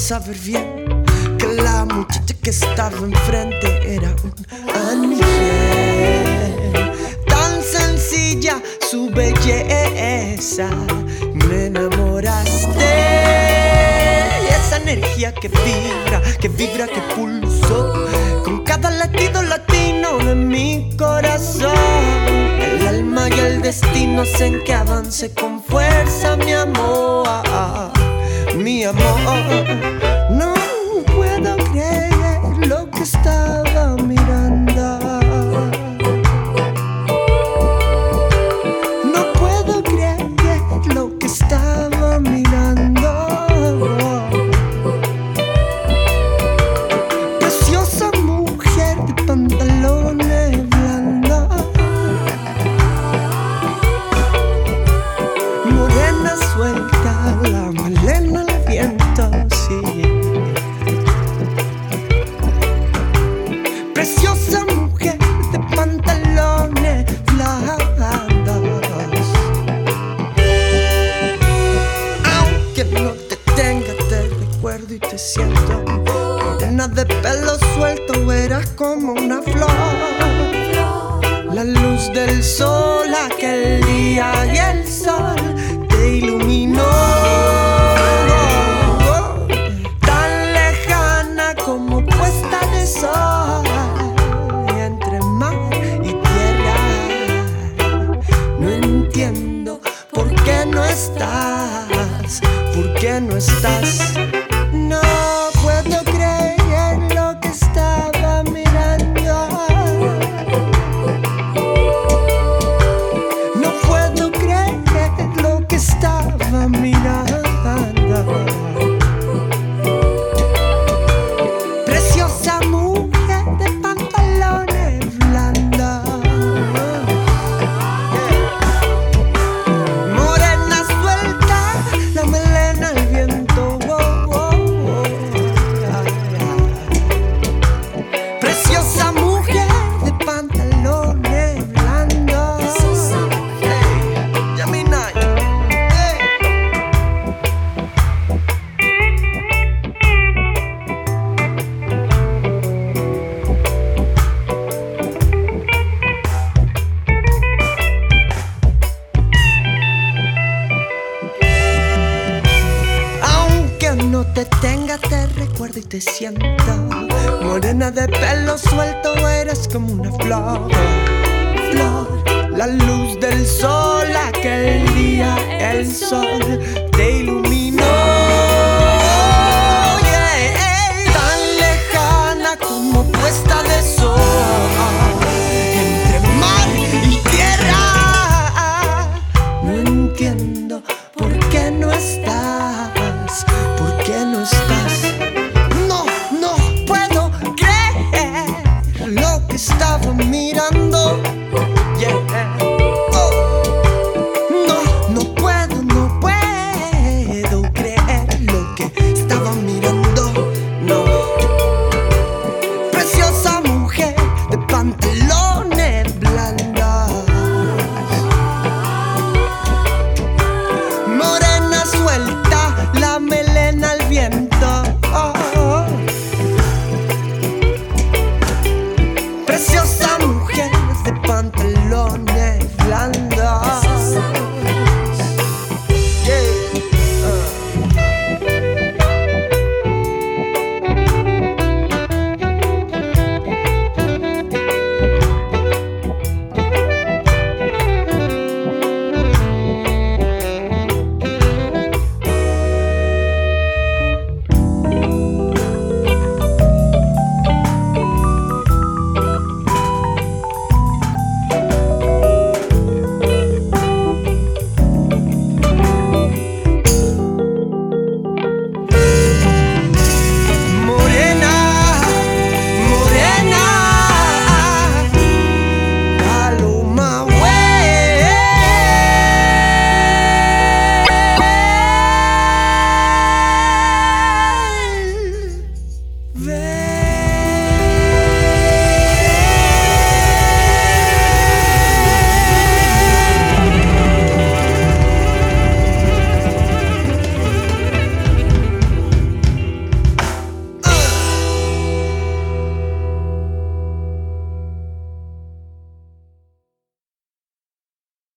saber bien que la muchacha que estaba enfrente era un ángel. Tan sencilla su belleza, me enamoraste. Y esa energía que vibra, que pulsó con cada latido latino de mi corazón. El alma y el destino hacen que avance con fuerza, mi amor, mi amor. No puedo creer lo que estaba mirando. No puedo creer lo que estaba mirando. Preciosa mujer de pantalones blandos, morena suelta, la melena al viento, sí. Preciosa mujer de pantalones blandos. Aunque no te tenga, te recuerdo y te siento. Morena de pelo suelto, eras como una flor. La luz del sol aquel día y el sol te iluminó. Tan lejana como puesta de sol, entre mar y tierra. No entiendo por qué no estás, por qué no estás. No puedo creer lo que estaba mirando. No puedo creer lo que estaba mirando. Preciosa mujer de pantalones blandos, morena suelta, la melena al viento. Preciosa mujer de pantalones blandos. Hey, Yamina. Hey. Aunque no te tenga, te recuerdo y te siento. Morena de pelo suelto, eres como una flor. Flor, la luz del sol aquel día, el sol te ilumina.